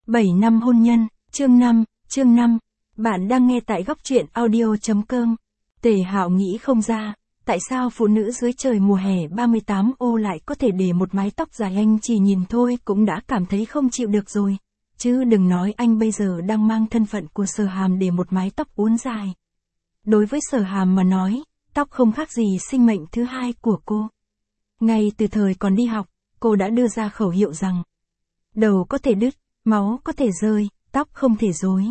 7 năm hôn nhân, chương 5. Bạn đang nghe tại góc truyện audio.com. Tề Hạo nghĩ không ra, tại sao phụ nữ dưới trời mùa hè 38 ô lại có thể để một mái tóc dài, anh chỉ nhìn thôi cũng đã cảm thấy không chịu được rồi. Chứ đừng nói anh bây giờ đang mang thân phận của Sở Hàm để một mái tóc uốn dài. Đối với Sở Hàm mà nói, tóc không khác gì sinh mệnh thứ hai của cô. Ngay từ thời còn đi học, cô đã đưa ra khẩu hiệu rằng đầu có thể đứt, máu có thể rơi, tóc không thể rối.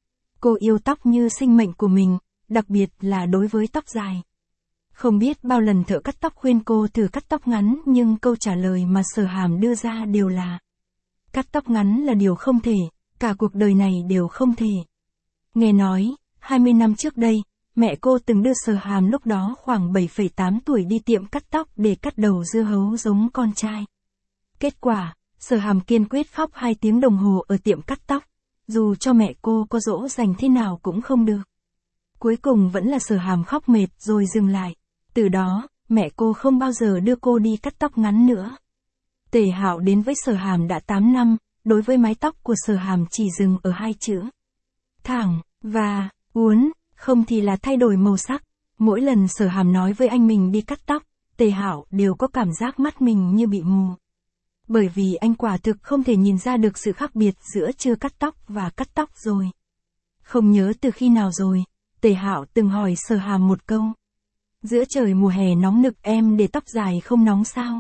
Cô yêu tóc như sinh mệnh của mình, đặc biệt là đối với tóc dài. Không biết bao lần thợ cắt tóc khuyên cô thử cắt tóc ngắn, nhưng câu trả lời mà Sở Hàm đưa ra đều là cắt tóc ngắn là điều không thể, cả cuộc đời này đều không thể. Nghe nói, 20 năm trước đây, mẹ cô từng đưa Sở Hàm lúc đó khoảng 7,8 tuổi đi tiệm cắt tóc để cắt đầu dưa hấu giống con trai. Kết quả, Sở Hàm kiên quyết khóc 2 tiếng đồng hồ ở tiệm cắt tóc, dù cho mẹ cô có dỗ dành thế nào cũng không được. Cuối cùng vẫn là Sở Hàm khóc mệt rồi dừng lại. Từ đó, mẹ cô không bao giờ đưa cô đi cắt tóc ngắn nữa. Tề Hạo đến với Sở Hàm đã 8 năm, đối với mái tóc của Sở Hàm chỉ dừng ở 2 chữ: thẳng và uốn, không thì là thay đổi màu sắc. Mỗi lần Sở Hàm nói với anh mình đi cắt tóc, Tề Hạo đều có cảm giác mắt mình như bị mù. Bởi vì anh quả thực không thể nhìn ra được sự khác biệt giữa chưa cắt tóc và cắt tóc rồi. Không nhớ từ khi nào rồi, Tề Hạo từng hỏi Sở Hàm một câu: giữa trời mùa hè nóng nực em để tóc dài không nóng sao?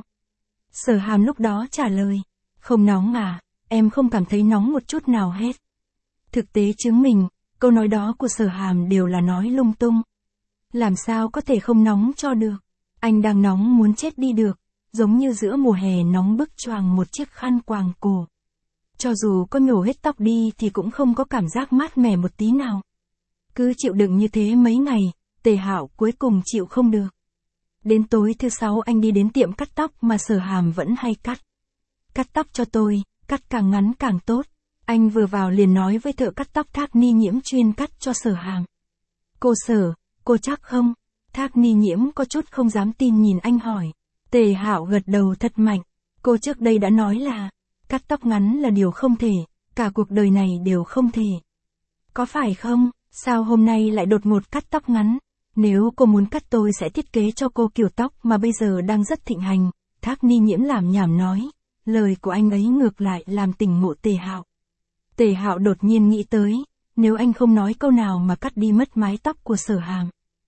Sở Hàm lúc đó trả lời: không nóng à, em không cảm thấy nóng một chút nào hết. Thực tế chứng minh, câu nói đó của Sở Hàm đều là nói lung tung. Làm sao có thể không nóng cho được? Anh đang nóng muốn chết đi được, giống như giữa mùa hè nóng bức choàng một chiếc khăn quàng cổ. Cho dù có nhổ hết tóc đi thì cũng không có cảm giác mát mẻ một tí nào. Cứ chịu đựng như thế mấy ngày, Tề Hạo cuối cùng chịu không được. Đến tối thứ 6 anh đi đến tiệm cắt tóc mà Sở Hàm vẫn hay cắt. Cắt tóc cho tôi, cắt càng ngắn càng tốt. Anh vừa vào liền nói với thợ cắt tóc Thác Ni Nhiễm chuyên cắt cho Sở Hàm. Cô Sở, cô chắc không? Thác Ni Nhiễm có chút không dám tin nhìn anh hỏi. Tề Hạo gật đầu thật mạnh. Cô trước đây đã nói là cắt tóc ngắn là điều không thể, cả cuộc đời này đều không thể. Có phải không? Sao hôm nay lại đột ngột cắt tóc ngắn? Nếu cô muốn cắt tôi sẽ thiết kế cho cô kiểu tóc mà bây giờ đang rất thịnh hành. Thác Ni Nhiễm làm nhảm nói. Lời của anh ấy ngược lại làm tỉnh ngộ Tề Hạo. Tề Hạo đột nhiên nghĩ tới, nếu anh không nói câu nào mà cắt đi mất mái tóc của Sở Hàm.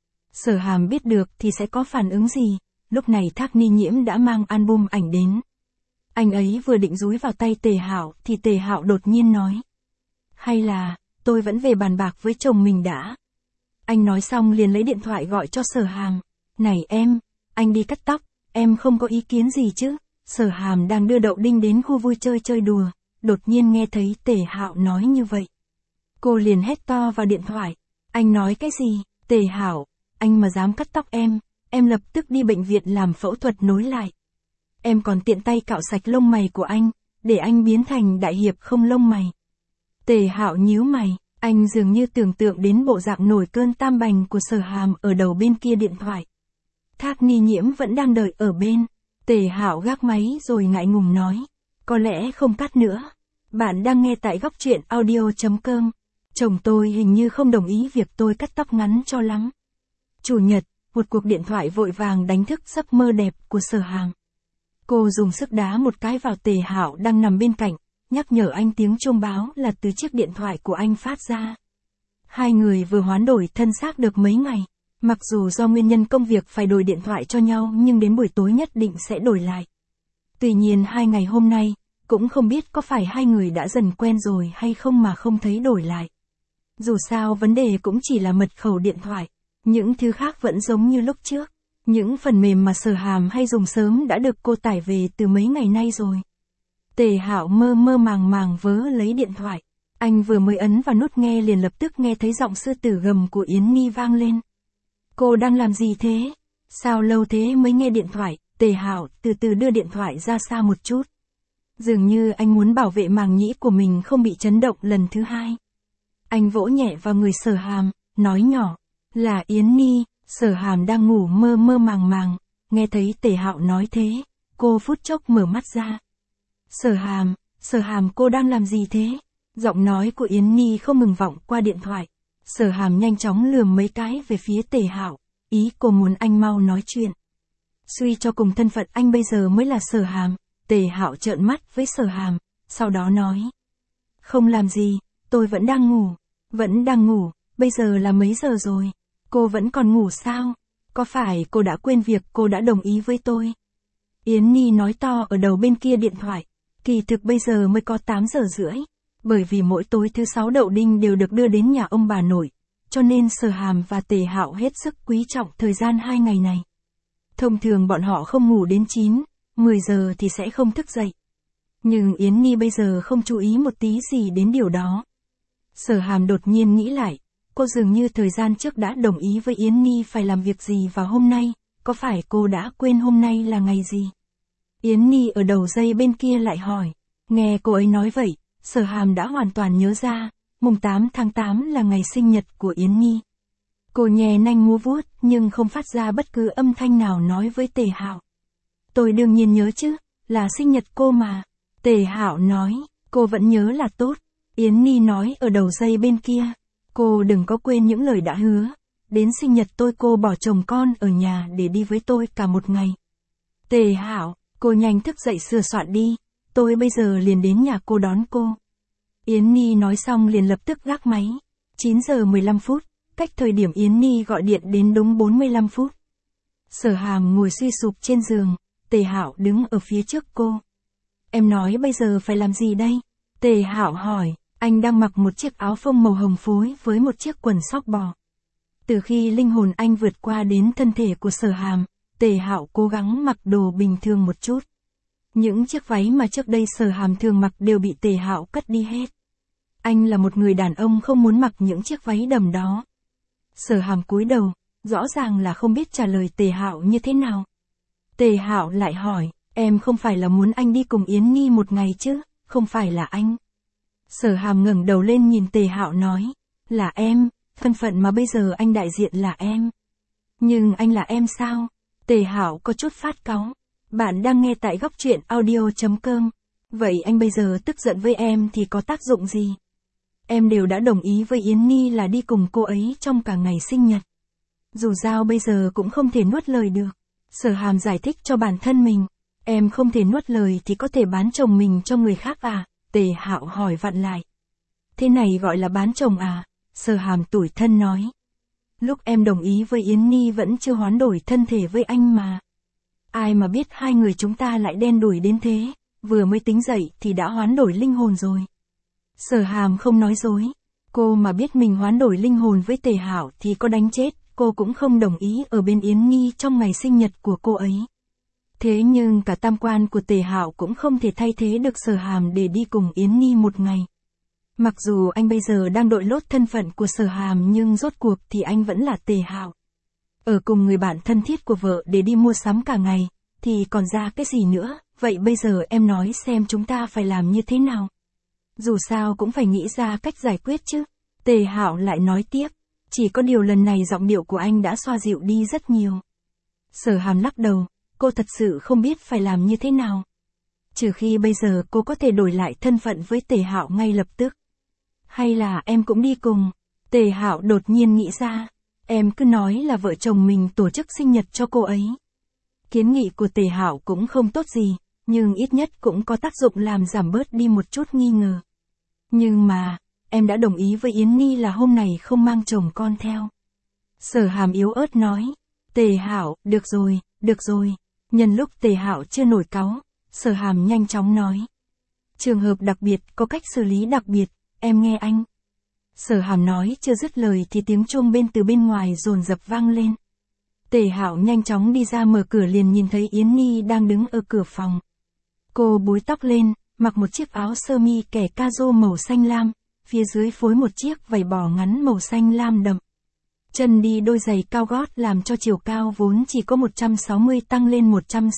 Sở Hàm biết được thì sẽ có phản ứng gì? Lúc này Thác Ni Nhiễm đã mang album ảnh đến. Anh ấy vừa định dúi vào tay Tề Hạo thì Tề Hạo đột nhiên nói: hay là, tôi vẫn về bàn bạc với chồng mình đã. Anh nói xong liền lấy điện thoại gọi cho Sở Hàm. Này em, anh đi cắt tóc, em không có ý kiến gì chứ? Sở Hàm đang đưa Đậu Đinh đến khu vui chơi chơi đùa, đột nhiên nghe thấy Tề Hạo nói như vậy. Cô liền hét to vào điện thoại: anh nói cái gì? Tề Hạo, anh mà dám cắt tóc em lập tức đi bệnh viện làm phẫu thuật nối lại. Em còn tiện tay cạo sạch lông mày của anh, để anh biến thành đại hiệp không lông mày. Tề Hạo nhíu mày, anh dường như tưởng tượng đến bộ dạng nổi cơn tam bành của Sở Hàm ở đầu bên kia điện thoại. Thác Ni Nhiễm vẫn đang đợi ở bên. Tề Hạo gác máy rồi ngại ngùng nói: có lẽ không cắt nữa. Bạn đang nghe tại góc truyện audio.com. Chồng tôi hình như không đồng ý việc tôi cắt tóc ngắn cho lắm. Chủ nhật, một cuộc điện thoại vội vàng đánh thức giấc mơ đẹp của Sở Hàm. Cô dùng sức đá một cái vào Tề Hạo đang nằm bên cạnh, nhắc nhở anh tiếng chuông báo là từ chiếc điện thoại của anh phát ra. Hai người vừa hoán đổi thân xác được mấy ngày, mặc dù do nguyên nhân công việc phải đổi điện thoại cho nhau nhưng đến buổi tối nhất định sẽ đổi lại. Tuy nhiên 2 ngày hôm nay, cũng không biết có phải hai người đã dần quen rồi hay không mà không thấy đổi lại. Dù sao vấn đề cũng chỉ là mật khẩu điện thoại, những thứ khác vẫn giống như lúc trước. Những phần mềm mà Sở Hàm hay dùng sớm đã được cô tải về từ mấy ngày nay rồi. Tề Hạo mơ mơ màng màng vớ lấy điện thoại. Anh vừa mới ấn vào nút nghe liền lập tức nghe thấy giọng sư tử gầm của Yến Nhi vang lên. Cô đang làm gì thế? Sao lâu thế mới nghe điện thoại? Tề Hạo từ từ đưa điện thoại ra xa một chút. Dường như anh muốn bảo vệ màng nhĩ của mình không bị chấn động lần thứ hai. Anh vỗ nhẹ vào người Sở Hàm, nói nhỏ: là Yến Nhi. Sở Hàm đang ngủ mơ mơ màng màng, nghe thấy Tề Hạo nói thế, cô phút chốc mở mắt ra. Sở Hàm cô đang làm gì thế? Giọng nói của Yến Nhi không ngừng vọng qua điện thoại. Sở Hàm nhanh chóng lườm mấy cái về phía Tề Hạo, ý cô muốn anh mau nói chuyện. Suy cho cùng thân phận anh bây giờ mới là Sở Hàm. Tề Hạo trợn mắt với Sở Hàm, sau đó nói. Không làm gì, tôi vẫn đang ngủ. Vẫn đang ngủ, bây giờ là mấy giờ rồi? Cô vẫn còn ngủ sao? Có phải cô đã quên việc cô đã đồng ý với tôi? Yến Nhi nói to ở đầu bên kia điện thoại. Kỳ thực bây giờ mới có 8 giờ rưỡi. Bởi vì mỗi tối thứ 6 Đậu Đinh đều được đưa đến nhà ông bà nội. Cho nên Sở Hàm và Tề Hạo hết sức quý trọng thời gian 2 ngày này. Thông thường bọn họ không ngủ đến 9, 10 giờ thì sẽ không thức dậy. Nhưng Yến Nhi bây giờ không chú ý một tí gì đến điều đó. Sở Hàm đột nhiên nghĩ lại, cô dường như thời gian trước đã đồng ý với Yến Nhi phải làm việc gì vào hôm nay, có phải cô đã quên hôm nay là ngày gì? Yến Nhi ở đầu dây bên kia lại hỏi, nghe cô ấy nói vậy, Sở Hàm đã hoàn toàn nhớ ra, mùng 8 tháng 8 là ngày sinh nhật của Yến Nhi. Cô nhè nanh múa vuốt nhưng không phát ra bất cứ âm thanh nào nói với Tề Hạo. Tôi đương nhiên nhớ chứ, là sinh nhật cô mà. Tề Hạo nói, cô vẫn nhớ là tốt. Yến Nhi nói ở đầu dây bên kia, cô đừng có quên những lời đã hứa. Đến sinh nhật tôi cô bỏ chồng con ở nhà để đi với tôi cả một ngày. Tề Hạo, cô nhanh thức dậy sửa soạn đi, tôi bây giờ liền đến nhà cô đón cô. Yến Nhi nói xong liền lập tức gác máy. 9 giờ 15 phút, cách thời điểm Yến Nhi gọi điện đến đúng 45 phút. Sở Hàm ngồi suy sụp trên giường, Tề Hạo đứng ở phía trước cô. Em nói bây giờ phải làm gì đây? Tề Hạo hỏi, anh đang mặc một chiếc áo phông màu hồng phối với một chiếc quần sóc bò. Từ khi linh hồn anh vượt qua đến thân thể của Sở Hàm, Tề Hạo cố gắng mặc đồ bình thường một chút. Những chiếc váy mà trước đây Sở Hàm thường mặc đều bị Tề Hạo cất đi hết. Anh là một người đàn ông không muốn mặc những chiếc váy đầm đó. Sở Hàm cúi đầu, rõ ràng là không biết trả lời Tề Hạo như thế nào. Tề Hạo lại hỏi, em không phải là muốn anh đi cùng Yến Nhi một ngày chứ, không phải là anh. Sở Hàm ngẩng đầu lên nhìn Tề Hạo nói, là em, thân phận mà bây giờ anh đại diện là em. Nhưng anh là em sao? Tề Hạo có chút phát cáu. Bạn đang nghe tại góc truyện audio.com. Vậy anh bây giờ tức giận với em thì có tác dụng gì? Em đều đã đồng ý với Yến Nhi là đi cùng cô ấy trong cả ngày sinh nhật. Dù sao bây giờ cũng không thể nuốt lời được. Sở Hàm giải thích cho bản thân mình. Em không thể nuốt lời thì có thể bán chồng mình cho người khác à? Tề Hạo hỏi vặn lại. Thế này gọi là bán chồng à? Sở Hàm tủi thân nói. Lúc em đồng ý với Yến Nhi vẫn chưa hoán đổi thân thể với anh mà. Ai mà biết hai người chúng ta lại đen đủi đến thế, vừa mới tính dậy thì đã hoán đổi linh hồn rồi. Sở Hàm không nói dối. Cô mà biết mình hoán đổi linh hồn với Tề Hạo thì có đánh chết, cô cũng không đồng ý ở bên Yến Nhi trong ngày sinh nhật của cô ấy. Thế nhưng cả tam quan của Tề Hạo cũng không thể thay thế được Sở Hàm để đi cùng Yến Nhi một ngày. Mặc dù anh bây giờ đang đội lốt thân phận của Sở Hàm nhưng rốt cuộc thì anh vẫn là Tề Hạo. Ở cùng người bạn thân thiết của vợ để đi mua sắm cả ngày, thì còn ra cái gì nữa, vậy bây giờ em nói xem chúng ta phải làm như thế nào. Dù sao cũng phải nghĩ ra cách giải quyết chứ. Tề Hạo lại nói tiếp, chỉ có điều lần này giọng điệu của anh đã xoa dịu đi rất nhiều. Sở Hàm lắc đầu, cô thật sự không biết phải làm như thế nào. Trừ khi bây giờ cô có thể đổi lại thân phận với Tề Hạo ngay lập tức. Hay là em cũng đi cùng. Tề Hạo đột nhiên nghĩ ra, em cứ nói là vợ chồng mình tổ chức sinh nhật cho cô ấy. Kiến nghị của Tề Hạo cũng không tốt gì, nhưng ít nhất cũng có tác dụng làm giảm bớt đi một chút nghi ngờ. Nhưng mà, em đã đồng ý với Yến Nhi là hôm này không mang chồng con theo. Sở Hàm yếu ớt nói. Tề Hạo, được rồi. Nhân lúc Tề Hạo chưa nổi cáu, Sở Hàm nhanh chóng nói. Trường hợp đặc biệt có cách xử lý đặc biệt, em nghe anh. Sở Hàm nói chưa dứt lời thì tiếng chuông từ bên ngoài dồn dập vang lên. Tề Hạo nhanh chóng đi ra mở cửa liền nhìn thấy Yến Nhi đang đứng ở cửa phòng. Cô búi tóc lên, mặc một chiếc áo sơ mi kẻ caro màu xanh lam, phía dưới phối một chiếc vảy bò ngắn màu xanh lam đậm. Chân đi đôi giày cao gót làm cho chiều cao vốn chỉ có 160 tăng lên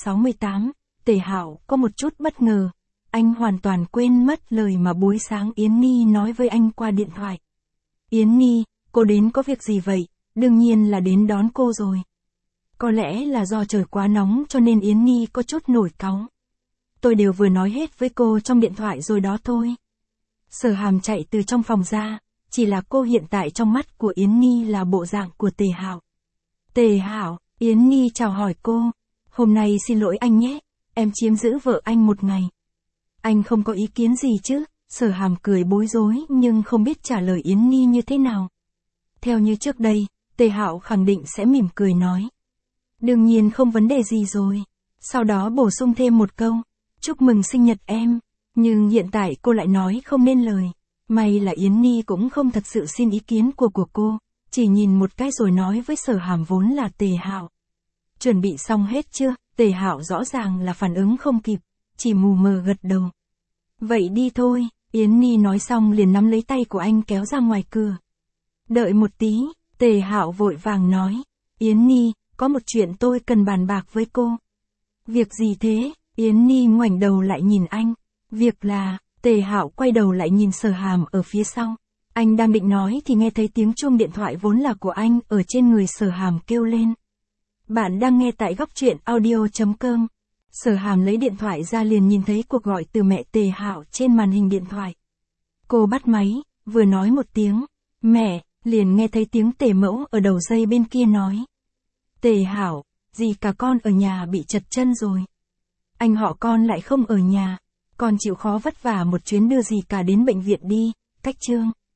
168. Tề Hạo có một chút bất ngờ. Anh hoàn toàn quên mất lời mà buổi sáng Yến Nhi nói với anh qua điện thoại. Yến Nhi, cô đến có việc gì vậy? Đương nhiên là đến đón cô rồi. Có lẽ là do trời quá nóng cho nên Yến Nhi có chút nổi cáu. Tôi đều vừa nói hết với cô trong điện thoại rồi đó thôi. Sở Hàm chạy từ trong phòng ra, chỉ là cô hiện tại trong mắt của Yến Nhi là bộ dạng của Tề Hạo. Tề Hạo, Yến Nhi chào hỏi cô. Hôm nay xin lỗi anh nhé, em chiếm giữ vợ anh một ngày. Anh không có ý kiến gì chứ? Sở Hàm cười bối rối nhưng không biết trả lời Yến Nhi như thế nào. Theo như trước đây, Tề Hạo khẳng định sẽ mỉm cười nói. Đương nhiên không vấn đề gì rồi. Sau đó bổ sung thêm một câu. Chúc mừng sinh nhật em. Nhưng hiện tại cô lại nói không nên lời. May là Yến Nhi cũng không thật sự xin ý kiến của cô. Chỉ nhìn một cái rồi nói với Sở Hàm vốn là Tề Hạo. Chuẩn bị xong hết chưa? Tề Hạo rõ ràng là phản ứng không kịp. Chỉ mù mờ gật đầu. Vậy đi thôi. Yến Nhi nói xong liền nắm lấy tay của anh kéo ra ngoài cửa. Đợi một tí. Tề Hạo vội vàng nói. Yến Nhi, có một chuyện tôi cần bàn bạc với cô. Việc gì thế? Yến Nhi ngoảnh đầu lại nhìn anh. Việc là, Tề Hạo quay đầu lại nhìn Sở Hàm ở phía sau. Anh đang định nói thì nghe thấy tiếng chuông điện thoại vốn là của anh ở trên người Sở Hàm kêu lên. Bạn đang nghe tại góc truyện audio.com. Sở Hàm lấy điện thoại ra liền nhìn thấy cuộc gọi từ mẹ Tề Hạo trên màn hình điện thoại. Cô bắt máy, vừa nói một tiếng, mẹ, liền nghe thấy tiếng Tề Mẫu ở đầu dây bên kia nói. Tề Hạo, dì cả con ở nhà bị trật chân rồi. Anh họ con lại không ở nhà, con chịu khó vất vả một chuyến đưa dì cả đến bệnh viện đi, cách Trương.